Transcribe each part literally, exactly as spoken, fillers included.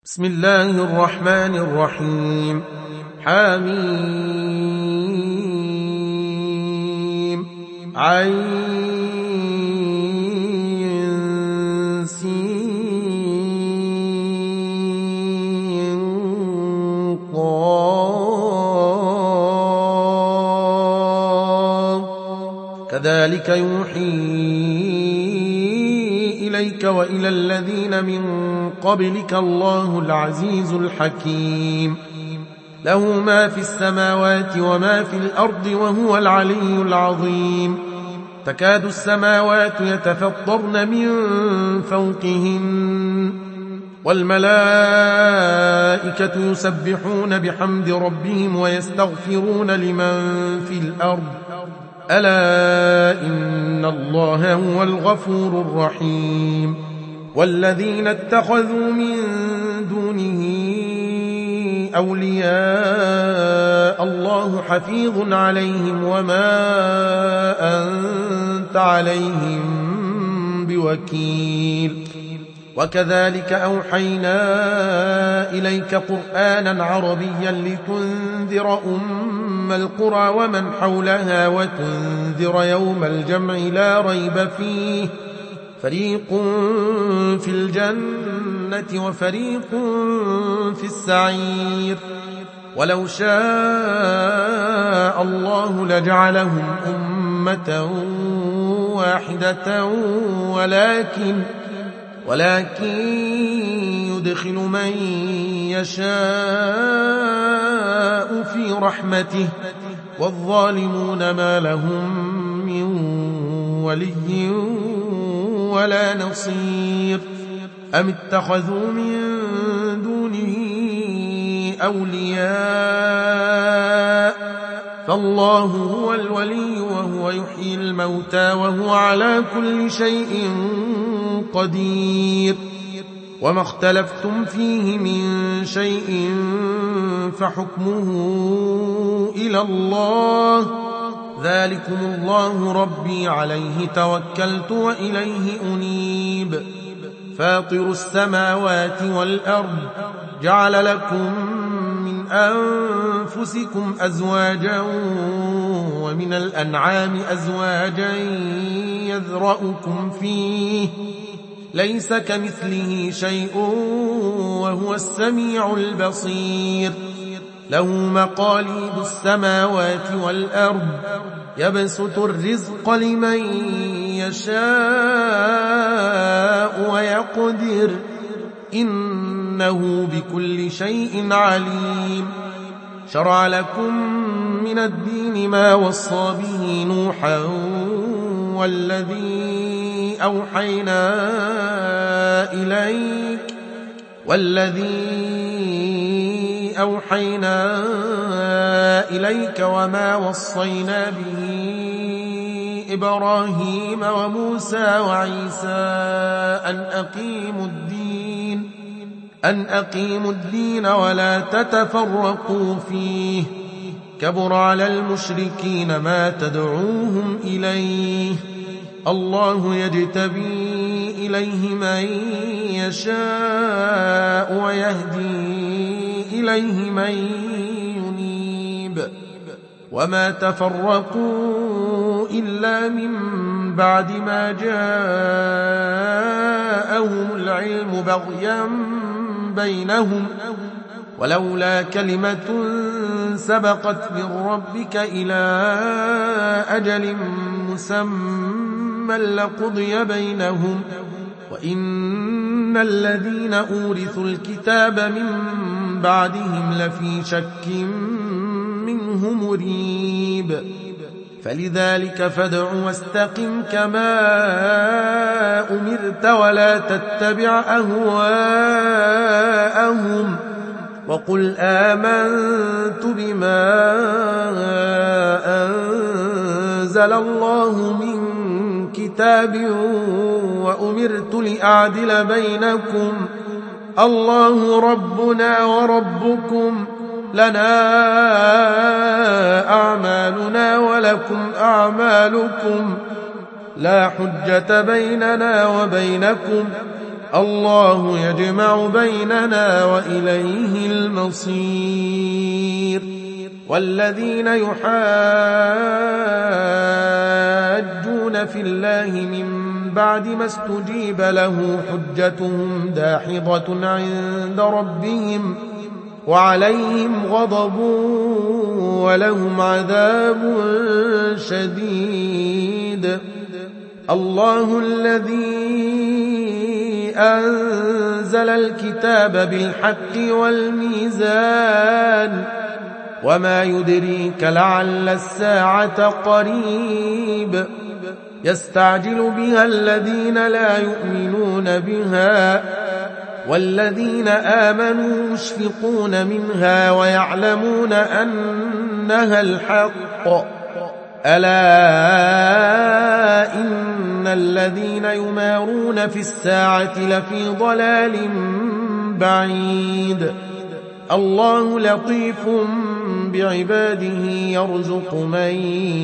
بسم الله الرحمن الرحيم. حميم عين سين قاف كذلك يوحي إليك وإلى الذين من قبلك الله العزيز الحكيم. له ما في السماوات وما في الأرض وهو العلي العظيم. تكاد السماوات يتفطرن من فوقهن والملائكة يسبحون بحمد ربهم ويستغفرون لمن في الأرض ألا إن الله هو الغفور الرحيم. والذين اتخذوا من دونه أولياء الله حفيظ عليهم وما أنت عليهم بوكيل. وكذلك أوحينا إليك قرآنا عربيا لتنذر أم القرى ومن حولها وتنذر يوم الجمع لا ريب فيه فريق في الجنة وفريق في السعير. ولو شاء الله لجعلهم أمة واحدة ولكن ولكن يدخل من يشاء في رحمته والظالمون ما لهم من ولي ولا نصير. أم اتخذوا من دونه أولياء فالله هو الولي وهو يحيي الموتى وهو على كل شيء قدير. وما اختلفتم فيه من شيء فحكمه إلى الله ذلكم الله ربي عليه توكلت وإليه أنيب. فاطر السماوات والأرض جعل لكم من أنفسكم أزواجا ومن الأنعام أزواجا يذرأكم فيه ليس كمثله شيء وهو السميع البصير. له مقاليد السماوات والأرض يبسط الرزق لمن يشاء ويقدر إنه بكل شيء عليم. شرع لكم من الدين ما وصى به نوحا والذي أوحينا إليك والذي أوحينا إليك وما وصينا به إبراهيم وموسى وعيسى أن أقيموا الدين أن أقيموا الدين ولا تتفرقوا فيه كبر على المشركين ما تدعوهم إليه. الله يجتبي إليه من يشاء ويهدي إليه من ينيب. وما تفرقوا إلا من بعد ما جاءهم العلم بغيا بينهم ولولا كلمة سبقت من ربك إلى أجل مسمى لقضي بينهم وإن الذين أورثوا الكتاب من بعدهم لفي شك منه مريب. فلذلك فادع واستقم كما أمرت ولا تتبع أهواءهم وقل آمنت بما أنزل الله من كتاب وأمرت لأعدل بينكم الله ربنا وربكم لنا أعمالنا ولكم أعمالكم لا حجة بيننا وبينكم الله يجمع بيننا وإليه المصير. والذين يحاجون في الله من بعد ما استجيب له حجتهم داحضة عند ربهم وعليهم غضب ولهم عذاب شديد. الله الذي أنزل الكتاب بالحق والميزان وما يدريك لعل الساعة قريب يستعجل بها الذين لا يؤمنون بها والذين آمنوا مشفقون منها ويعلمون أنها الحق. ألا إن الذين يمارون في الساعة لفي ضلال بعيد. الله لطيف بعباده يرزق من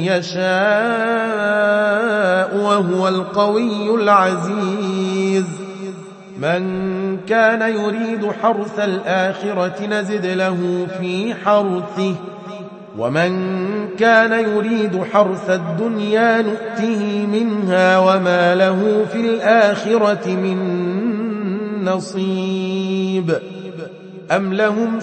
يشاء وهو القوي العزيز. من كان يريد حرث الآخرة نزد له في حرثه ومن كان يريد حرث الدنيا نؤته منها وما له في الآخرة من نصيب. أم لهم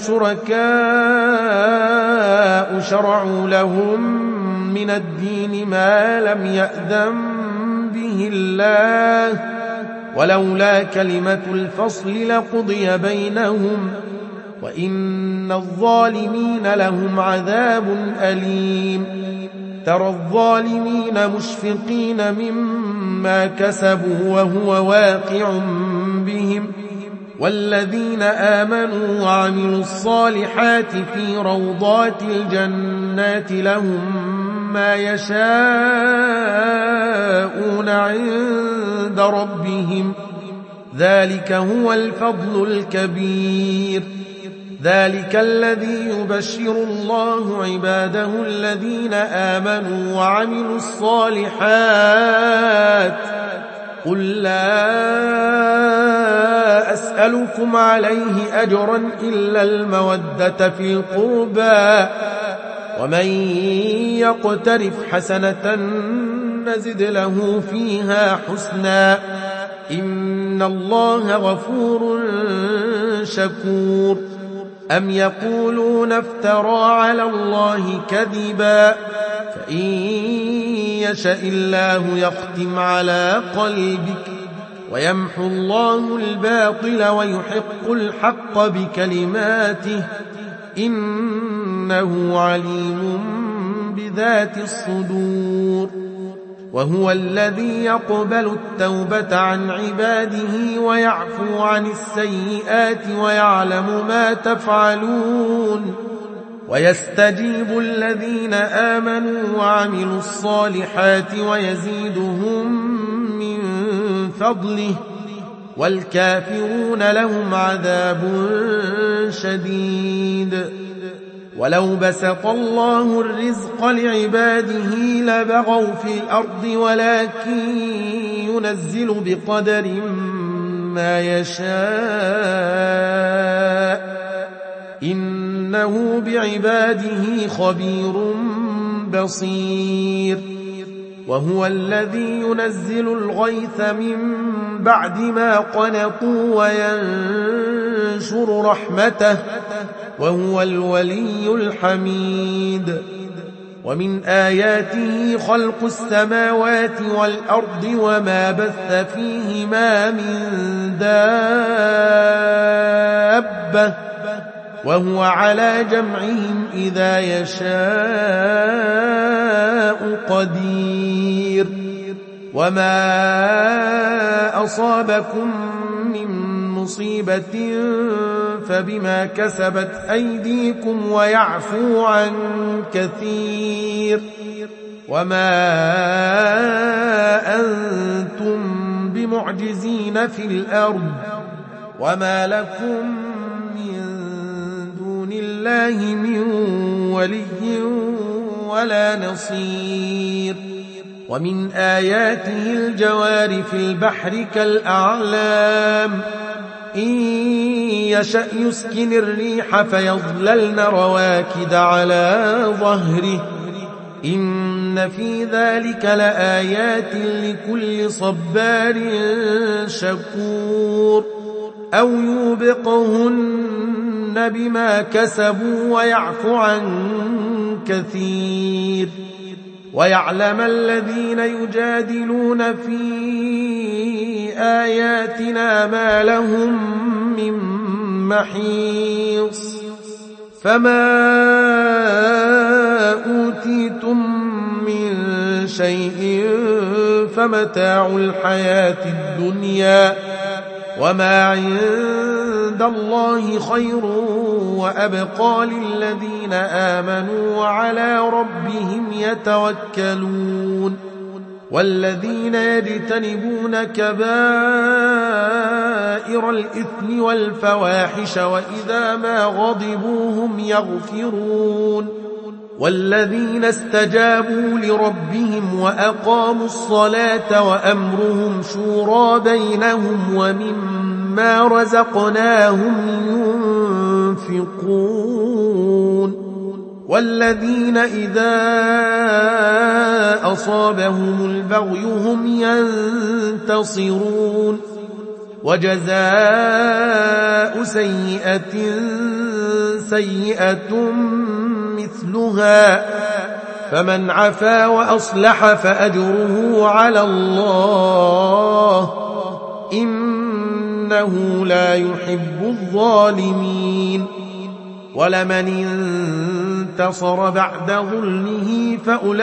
شركاء شرعوا لهم من الدين ما لم يأذن به الله ولولا كلمة الفصل لقضي بينهم وإن الظالمين لهم عذاب أليم. ترى الظالمين مشفقين مما كسبوا وهو واقع بهم والذين آمنوا وعملوا الصالحات في روضات الجنات لهم ما يشاءون عند ربهم ذلك هو الفضل الكبير. ذلك الذي يبشر الله عباده الذين آمنوا وعملوا الصالحات. قل لا أسألكم عليه أجرا إلا المودة في القربى ومن يقترف حسنة نزد له فيها حسنا إن الله غفور شكور. أم يقولون افترى على الله كذبا فإن يشاء الله يختم على قلبك ويمحو الله الباطل ويحق الحق بكلماته إنه عليم بذات الصدور. وهو الذي يقبل التوبة عن عباده ويعفو عن السيئات ويعلم ما تفعلون ويستجيب الذين آمنوا وعملوا الصالحات ويزيدهم من فضله والكافرون لهم عذاب شديد. ولو بسط الله الرزق لعباده لبغوا في الأرض ولكن ينزل بقدر ما يشاء إنه بعباده خبير بصير. وهو الذي ينزل الغيث من بعد ما قنطوا وينشر رحمته وهو الولي الحميد. ومن آياته خلق السماوات والأرض وما بث فيهما من دابة وهو على جمعهم إذا يشاء قدير. وما أصابكم من مصيبة فبما كسبت أيديكم ويعفو عن كثير. وما أنتم بمعجزين في الأرض وما لكم من دون الله من ولي ولا نصير. ومن آياته الجوار في البحر كالأعلام إن يشأ يسكن الريح فيظللن رواكد على ظهره إن في ذلك لآيات لكل صبار شكور أو يوبقهن بما كسبوا ويعفو عن كثير ويعلم الذين يجادلون في آياتنا ما لهم من محيص فما أوتيتم من شيء فمتاع الحياة الدنيا وما عند الله خير وأبقى للذين آمنوا وعلى ربهم يتوكلون والذين يجتنبون كبائر الإثم والفواحش وإذا ما غضبوا هم يغفرون والذين استجابوا لربهم وأقاموا الصلاة وأمرهم شورى بينهم ومما رزقناهم ينفقون والذين إذا أصابهم البغي هم ينتصرون وجزاء سيئة سيئة مثلها فمن عفا وأصلح فأجره على الله إنه لا يحب الظالمين ولمن انتصر بعد ظلمه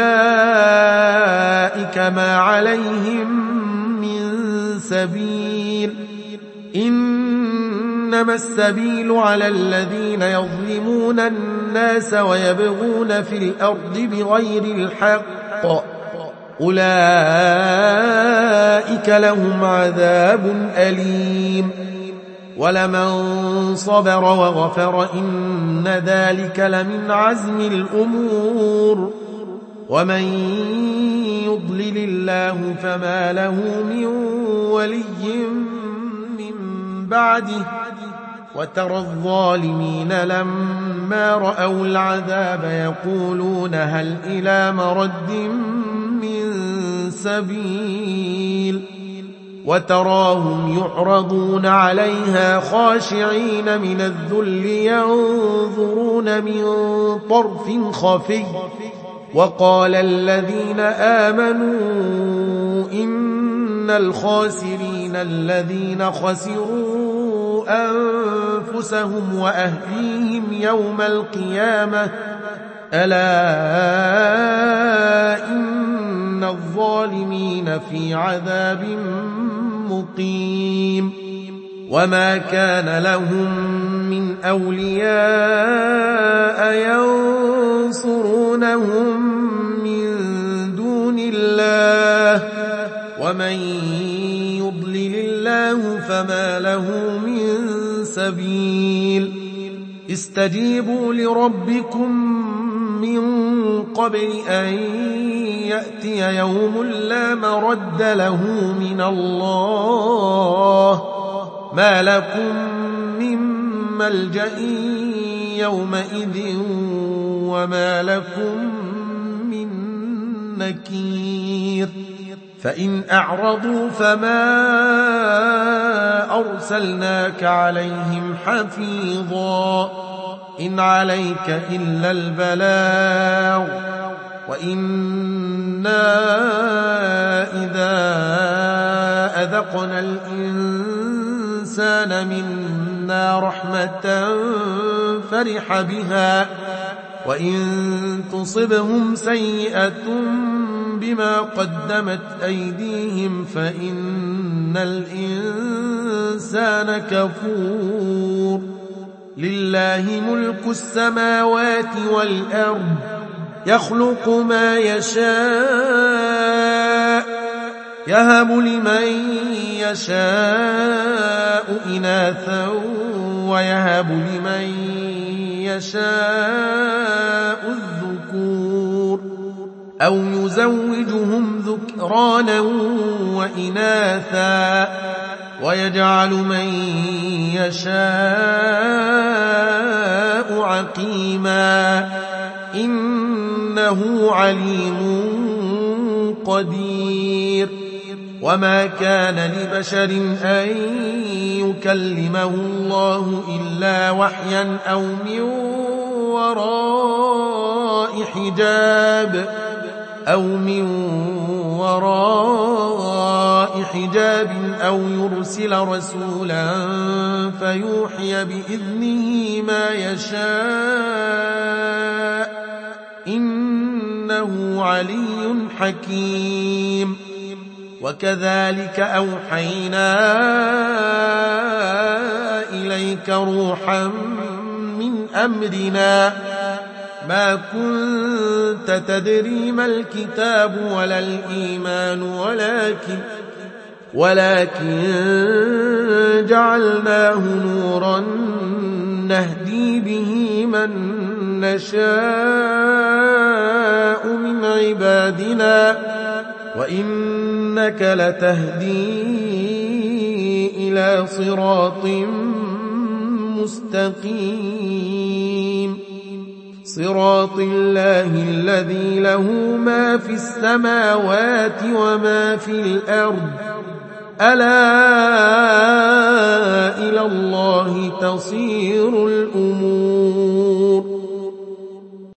فأولئك ما عليهم من سبيل إنما السبيل على الذين يظلمون الناس ويبغون في الأرض بغير الحق أولئك لهم عذاب أليم ولمن صبر وغفر إن ذلك لمن عزم الأمور ومن يضلل الله فما له من ولي من بعده وترى الظالمين لما رأوا العذاب يقولون هل إلى مرد من سبيل وتراهم يعرضون عليها خاشعين من الذل ينظرون من طرف خفي وقال الذين آمنوا إن الخاسرين الذين خسروا أنفسهم وأهليهم يوم القيامة ألا إن الظالمين في عذاب مقيم وما كان لهم من أولياء ينصرونهم من دون الله ومن يضلل الله فما له من سبيل استجيبوا لربكم من قبل أن يأتي يوم لا مرد له من الله ما لكم من ملجأ يومئذ وما لكم من نكير فإن أعرضوا فما أرسلناك عليهم حفيظا إن عليك إلا البلاغ وإنا إذا أذقنا الإنسان منا رحمة فرح بها وإن تصبهم سيئة بما قدمت أيديهم فإن الإنسان كفور لله ملك السماوات والأرض يخلق ما يشاء يهب لمن يشاء إناثا ويهب لمن يشاء الذكور أو يزوجهم ذكرانا وإناثا ويجعل من يشاء عقيما إنه عليم قدير. وما كان لبشر أن يكلمه الله إلا وحيا أو من وراء حجاب أو من وراء حجاب أو يرسل رسولا فيوحي بإذنه ما يشاء إنه علي حكيم. وكذلك أوحينا إليك روحا من أمرنا ما كنت تدري ما الكتاب ولا الإيمان ولكن ولكن جعلناه نورا نهدي به من نشاء من عبادنا وإنك لتهدي إلى صراط مستقيم صراط الله الذي له ما في السماوات وما في الأرض ألا إلى الله تصير الأمور.